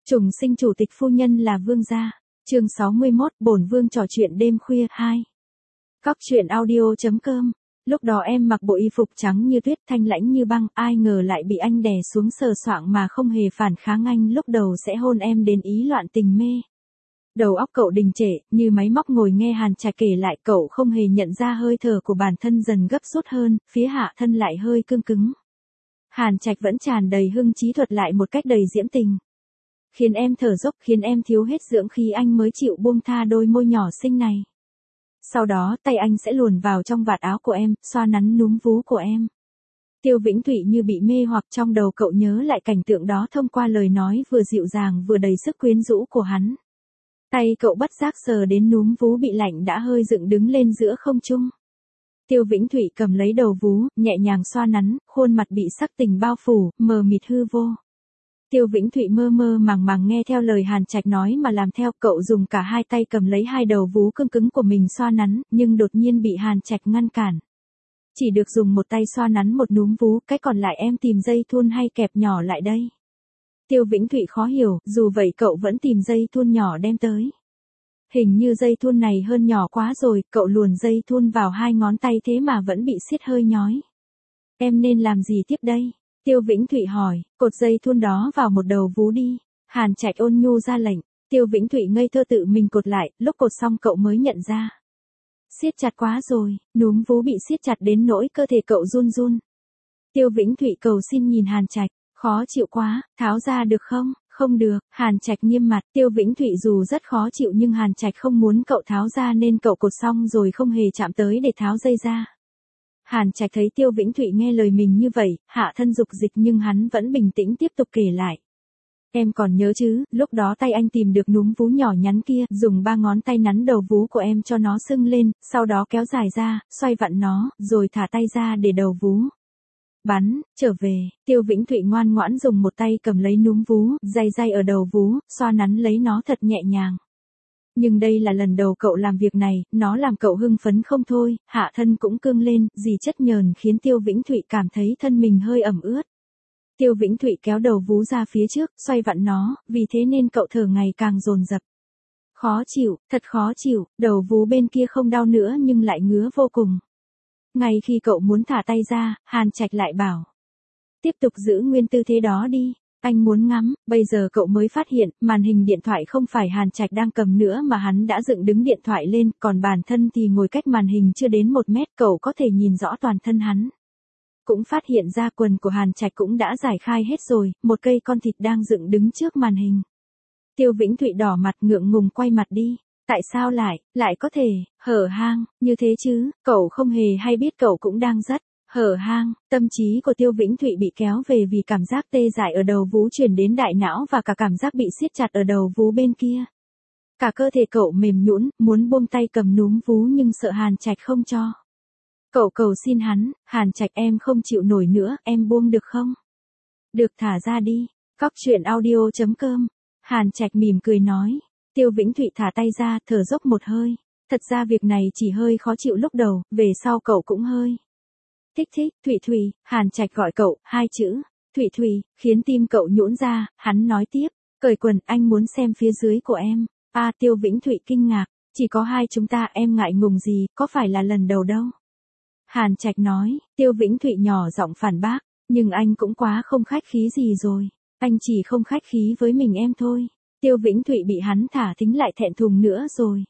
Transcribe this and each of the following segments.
Trùng sinh chủ tịch phu nhân là vương gia. Chương 61, bổn vương trò chuyện đêm khuya 2. Cóc truyện audio.com. Lúc đó em mặc bộ y phục trắng như tuyết, thanh lãnh như băng, ai ngờ lại bị anh đè xuống sờ soạng mà không hề phản kháng. Anh lúc đầu sẽ hôn em đến ý loạn tình mê. Đầu óc cậu đình trệ, như máy móc ngồi nghe Hàn Trạch kể lại. Cậu không hề nhận ra hơi thở của bản thân dần gấp rút hơn, phía hạ thân lại hơi cương cứng. Hàn Trạch vẫn tràn đầy hưng trí thuật lại một cách đầy diễm tình. Khiến em thở dốc, khiến em thiếu hết dưỡng khí, anh mới chịu buông tha đôi môi nhỏ xinh này. Sau đó tay anh sẽ luồn vào trong vạt áo của em, xoa nắn núm vú của em. Tiêu Vĩnh Thụy như bị mê hoặc, trong đầu cậu nhớ lại cảnh tượng đó thông qua lời nói vừa dịu dàng vừa đầy sức quyến rũ của hắn. Tay cậu bất giác sờ đến núm vú bị lạnh đã hơi dựng đứng lên giữa không trung. Tiêu Vĩnh Thụy cầm lấy đầu vú, nhẹ nhàng xoa nắn, khuôn mặt bị sắc tình bao phủ, mờ mịt hư vô. Tiêu Vĩnh Thụy mơ mơ màng màng nghe theo lời Hàn Trạch nói mà làm theo. Cậu dùng cả hai tay cầm lấy hai đầu vú cương cứng của mình xoa nắn, nhưng đột nhiên bị Hàn Trạch ngăn cản. Chỉ được dùng một tay xoa nắn một núm vú, cái còn lại em tìm dây thun hay kẹp nhỏ lại đây. Tiêu Vĩnh Thụy khó hiểu, dù vậy cậu vẫn tìm dây thun nhỏ đem tới. Hình như dây thun này hơn nhỏ quá rồi, cậu luồn dây thun vào hai ngón tay thế mà vẫn bị siết hơi nhói. Em nên làm gì tiếp đây? Tiêu Vĩnh Thụy hỏi. Cột dây thun đó vào một đầu vú đi. Hàn Trạch ôn nhu ra lệnh. Tiêu Vĩnh Thụy ngây thơ tự mình cột lại, lúc cột xong cậu mới nhận ra. Siết chặt quá rồi, núm vú bị siết chặt đến nỗi cơ thể cậu run run. Tiêu Vĩnh Thụy cầu xin nhìn Hàn Trạch. Khó chịu quá, tháo ra được không? Không được. Hàn Trạch nghiêm mặt. Tiêu Vĩnh Thụy dù rất khó chịu nhưng Hàn Trạch không muốn cậu tháo ra nên cậu cột xong rồi không hề chạm tới để tháo dây ra. Hàn Trạch thấy Tiêu Vĩnh Thụy nghe lời mình như vậy, hạ thân dục dịch nhưng hắn vẫn bình tĩnh tiếp tục kể lại. Em còn nhớ chứ, lúc đó tay anh tìm được núm vú nhỏ nhắn kia, dùng 3 ngón tay nắn đầu vú của em cho nó sưng lên, sau đó kéo dài ra, xoay vặn nó, rồi thả tay ra để đầu vú bắn trở về. Tiêu Vĩnh Thụy ngoan ngoãn dùng một tay cầm lấy núm vú, day ở đầu vú, xoa nắn lấy nó thật nhẹ nhàng. Nhưng đây là lần đầu cậu làm việc này, nó làm cậu hưng phấn không thôi, hạ thân cũng cương lên, dì chất nhờn khiến Tiêu Vĩnh Thụy cảm thấy thân mình hơi ẩm ướt. Tiêu Vĩnh Thụy kéo đầu vú ra phía trước, xoay vặn nó, vì thế nên cậu thở ngày càng dồn dập. Khó chịu, thật khó chịu, đầu vú bên kia không đau nữa nhưng lại ngứa vô cùng. Ngay khi cậu muốn thả tay ra, Hàn Trạch lại bảo. Tiếp tục giữ nguyên tư thế đó đi. Anh muốn ngắm. Bây giờ cậu mới phát hiện, màn hình điện thoại không phải Hàn Trạch đang cầm nữa mà hắn đã dựng đứng điện thoại lên, còn bản thân thì ngồi cách màn hình chưa đến 1 mét, cậu có thể nhìn rõ toàn thân hắn. Cũng phát hiện ra quần của Hàn Trạch cũng đã giải khai hết rồi, một cây con thịt đang dựng đứng trước màn hình. Tiêu Vĩnh Thụy đỏ mặt ngượng ngùng quay mặt đi. Tại sao lại có thể, hở hang, như thế chứ, cậu không hề hay biết cậu cũng đang rất hở hang. Tâm trí của Tiêu Vĩnh Thụy bị kéo về vì cảm giác tê dại ở đầu vú chuyển đến đại não và cả cảm giác bị siết chặt ở đầu vú bên kia. Cả cơ thể cậu mềm nhũn, muốn buông tay cầm núm vú nhưng sợ Hàn Trạch không cho. Cậu cầu xin hắn, Hàn Trạch em không chịu nổi nữa, em buông được không? Được, thả ra đi. Cóc truyện audio.com. Hàn Trạch mỉm cười nói. Tiêu Vĩnh Thụy thả tay ra, thở dốc một hơi. Thật ra việc này chỉ hơi khó chịu lúc đầu, về sau cậu cũng hơi thích. Thụy Thụy, Hàn Trạch gọi cậu, 2 chữ, Thụy Thụy, khiến tim cậu nhũn ra, hắn nói tiếp, cởi quần, anh muốn xem phía dưới của em. Tiêu Vĩnh Thụy kinh ngạc, chỉ có hai chúng ta, em ngại ngùng gì, có phải là lần đầu đâu. Hàn Trạch nói. Tiêu Vĩnh Thụy nhỏ giọng phản bác, nhưng anh cũng quá không khách khí gì rồi, anh chỉ không khách khí với mình em thôi. Tiêu Vĩnh Thụy bị hắn thả thính lại thẹn thùng nữa rồi.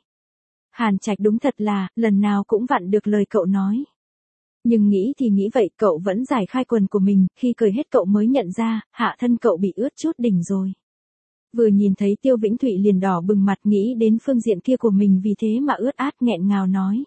Hàn Trạch đúng thật là, lần nào cũng vặn được lời cậu nói. Nhưng nghĩ thì nghĩ vậy, cậu vẫn giải khai quần của mình, khi cởi hết cậu mới nhận ra, hạ thân cậu bị ướt chút đỉnh rồi. Vừa nhìn thấy Tiêu Vĩnh Thụy liền đỏ bừng mặt, nghĩ đến phương diện kia của mình vì thế mà ướt át nghẹn ngào nói.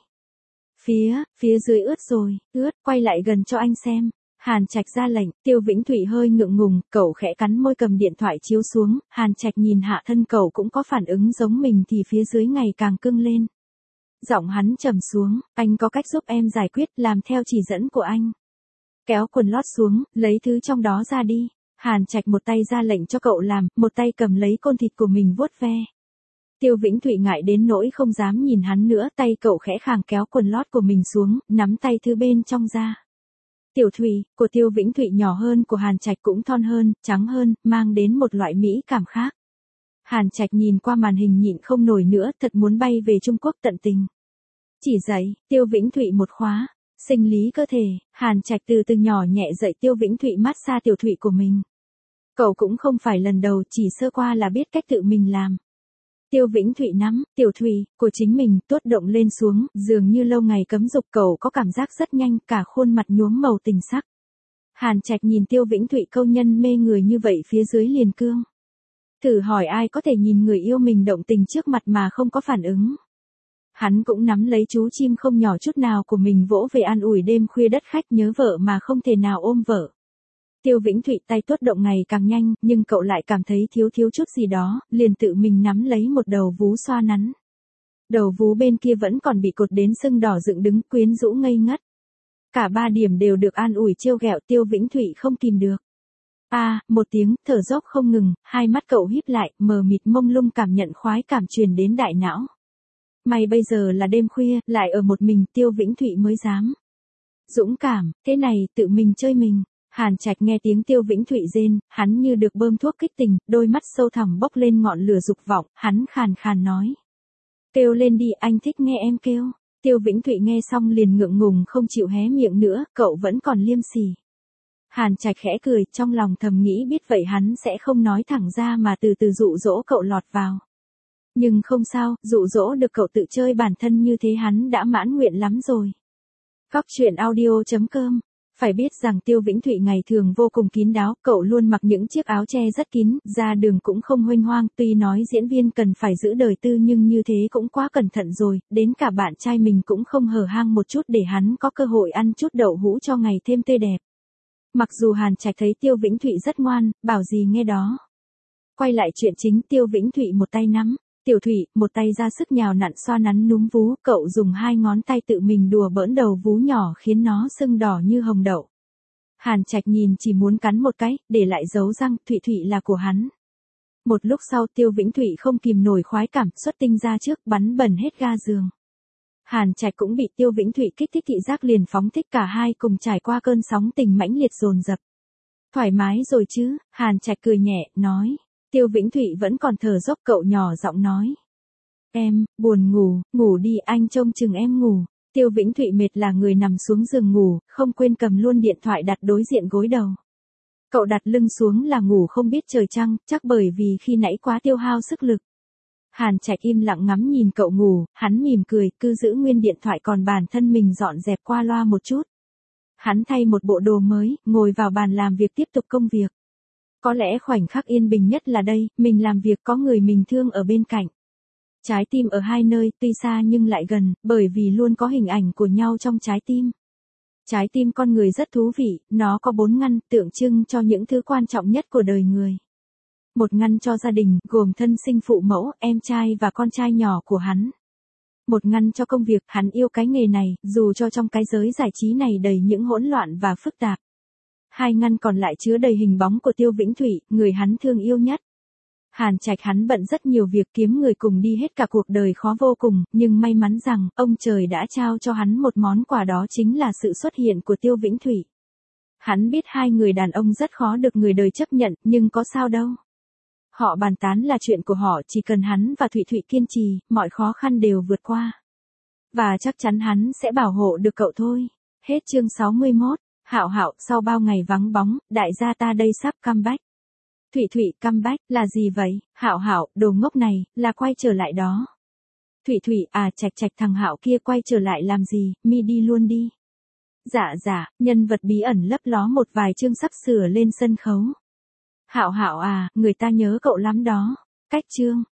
Phía dưới ướt rồi, quay lại gần cho anh xem. Hàn Trạch ra lệnh. Tiêu Vĩnh Thụy hơi ngượng ngùng, cậu khẽ cắn môi cầm điện thoại chiếu xuống, Hàn Trạch nhìn hạ thân cậu cũng có phản ứng giống mình thì phía dưới ngày càng cưng lên. Giọng hắn trầm xuống, anh có cách giúp em giải quyết, làm theo chỉ dẫn của anh. Kéo quần lót xuống, lấy thứ trong đó ra đi. Hàn Trạch một tay ra lệnh cho cậu làm, một tay cầm lấy côn thịt của mình vuốt ve. Tiêu Vĩnh Thụy ngại đến nỗi không dám nhìn hắn nữa, tay cậu khẽ khàng kéo quần lót của mình xuống, nắm tay thứ bên trong ra. Tiểu Thụy, của Tiêu Vĩnh Thụy nhỏ hơn của Hàn Trạch cũng thon hơn, trắng hơn, mang đến một loại mỹ cảm khác. Hàn Trạch nhìn qua màn hình nhịn không nổi nữa, thật muốn bay về Trung Quốc tận tình. Chỉ dạy, Tiêu Vĩnh Thụy một khóa, sinh lý cơ thể, Hàn Trạch từ từ nhỏ nhẹ dạy Tiêu Vĩnh Thụy massage tiểu Thụy của mình. Cậu cũng không phải lần đầu, chỉ sơ qua là biết cách tự mình làm. Tiêu Vĩnh Thụy nắm, tiểu Thụy, của chính mình, tuốt động lên xuống, dường như lâu ngày cấm dục cậu có cảm giác rất nhanh, cả khuôn mặt nhuốm màu tình sắc. Hàn Trạch nhìn Tiêu Vĩnh Thụy câu nhân mê người như vậy phía dưới liền cương. Thử hỏi ai có thể nhìn người yêu mình động tình trước mặt mà không có phản ứng. Hắn cũng nắm lấy chú chim không nhỏ chút nào của mình vỗ về an ủi đêm khuya đất khách nhớ vợ mà không thể nào ôm vợ. Tiêu Vĩnh Thụy tay tuốt động ngày càng nhanh, nhưng cậu lại cảm thấy thiếu chút gì đó, liền tự mình nắm lấy một đầu vú xoa nắn. Đầu vú bên kia vẫn còn bị cột đến sưng đỏ dựng đứng quyến rũ ngây ngất. Cả ba điểm đều được an ủi trêu ghẹo, Tiêu Vĩnh Thụy không kìm được. Một tiếng, thở dốc không ngừng, hai mắt cậu híp lại, mờ mịt mông lung cảm nhận khoái cảm truyền đến đại não. May bây giờ là đêm khuya, lại ở một mình, Tiêu Vĩnh Thụy mới dám. Dũng cảm, thế này, tự mình chơi mình. Hàn Trạch nghe tiếng Tiêu Vĩnh Thụy rên, hắn như được bơm thuốc kích tình, đôi mắt sâu thẳm bốc lên ngọn lửa dục vọng, hắn khàn khàn nói. Kêu lên đi, anh thích nghe em kêu. Tiêu Vĩnh Thụy nghe xong liền ngượng ngùng không chịu hé miệng nữa, cậu vẫn còn liêm sỉ. Hàn Trạch khẽ cười, trong lòng thầm nghĩ biết vậy hắn sẽ không nói thẳng ra mà từ từ dụ dỗ cậu lọt vào. Nhưng không sao, dụ dỗ được cậu tự chơi bản thân như thế hắn đã mãn nguyện lắm rồi. Góc truyện audio.com. Phải biết rằng Tiêu Vĩnh Thụy ngày thường vô cùng kín đáo, cậu luôn mặc những chiếc áo che rất kín, ra đường cũng không huênh hoang, tuy nói diễn viên cần phải giữ đời tư nhưng như thế cũng quá cẩn thận rồi, đến cả bạn trai mình cũng không hở hang một chút để hắn có cơ hội ăn chút đậu hũ cho ngày thêm tươi đẹp. Mặc dù Hàn Trạch thấy Tiêu Vĩnh Thụy rất ngoan, bảo gì nghe đó. Quay lại chuyện chính, Tiêu Vĩnh Thụy một tay nắm, tiểu Thụy, một tay ra sức nhào nặn xoa nắn núm vú, cậu dùng hai ngón tay tự mình đùa bỡn đầu vú nhỏ khiến nó sưng đỏ như hồng đậu. Hàn Trạch nhìn chỉ muốn cắn một cái, để lại dấu răng, Thụy Thụy là của hắn. Một lúc sau Tiêu Vĩnh Thụy không kìm nổi khoái cảm, xuất tinh ra trước, bắn bẩn hết ga giường. Hàn Trạch cũng bị Tiêu Vĩnh Thụy kích thích thị giác liền phóng thích, cả hai cùng trải qua cơn sóng tình mãnh liệt dồn dập. Thoải mái rồi chứ, Hàn Trạch cười nhẹ, nói. Tiêu Vĩnh Thụy vẫn còn thở dốc, cậu nhỏ giọng nói. Em, buồn ngủ, ngủ đi, anh trông chừng em ngủ. Tiêu Vĩnh Thụy mệt là người nằm xuống giường ngủ, không quên cầm luôn điện thoại đặt đối diện gối đầu. Cậu đặt lưng xuống là ngủ không biết trời trăng, chắc bởi vì khi nãy quá tiêu hao sức lực. Hàn Trạch im lặng ngắm nhìn cậu ngủ, hắn mỉm cười, cứ giữ nguyên điện thoại còn bản thân mình dọn dẹp qua loa một chút. Hắn thay một bộ đồ mới, ngồi vào bàn làm việc tiếp tục công việc. Có lẽ khoảnh khắc yên bình nhất là đây, mình làm việc có người mình thương ở bên cạnh. Trái tim ở hai nơi, tuy xa nhưng lại gần, bởi vì luôn có hình ảnh của nhau trong trái tim. Trái tim con người rất thú vị, nó có 4 ngăn, tượng trưng cho những thứ quan trọng nhất của đời người. Một ngăn cho gia đình, gồm thân sinh phụ mẫu, em trai và con trai nhỏ của hắn. Một ngăn cho công việc, hắn yêu cái nghề này, dù cho trong cái giới giải trí này đầy những hỗn loạn và phức tạp. 2 ngăn còn lại chứa đầy hình bóng của Tiêu Vĩnh Thụy, người hắn thương yêu nhất. Hàn Trạch hắn bận rất nhiều việc, kiếm người cùng đi hết cả cuộc đời khó vô cùng, nhưng may mắn rằng, ông trời đã trao cho hắn một món quà, đó chính là sự xuất hiện của Tiêu Vĩnh Thụy. Hắn biết 2 người đàn ông rất khó được người đời chấp nhận, nhưng có sao đâu. Họ bàn tán là chuyện của họ, chỉ cần hắn và Thụy Thụy kiên trì, mọi khó khăn đều vượt qua. Và chắc chắn hắn sẽ bảo hộ được cậu thôi. Hết chương 61. Hạo Hạo, sau bao ngày vắng bóng, đại gia ta đây sắp comeback. Thụy Thụy, comeback là gì vậy? Hạo Hạo, đồ ngốc này, là quay trở lại đó. Thụy Thụy, Trạch thằng Hạo kia quay trở lại làm gì, mi đi luôn đi. Dạ, nhân vật bí ẩn lấp ló một vài chương sắp sửa lên sân khấu. Hạo Hạo người ta nhớ cậu lắm đó. Cách chương.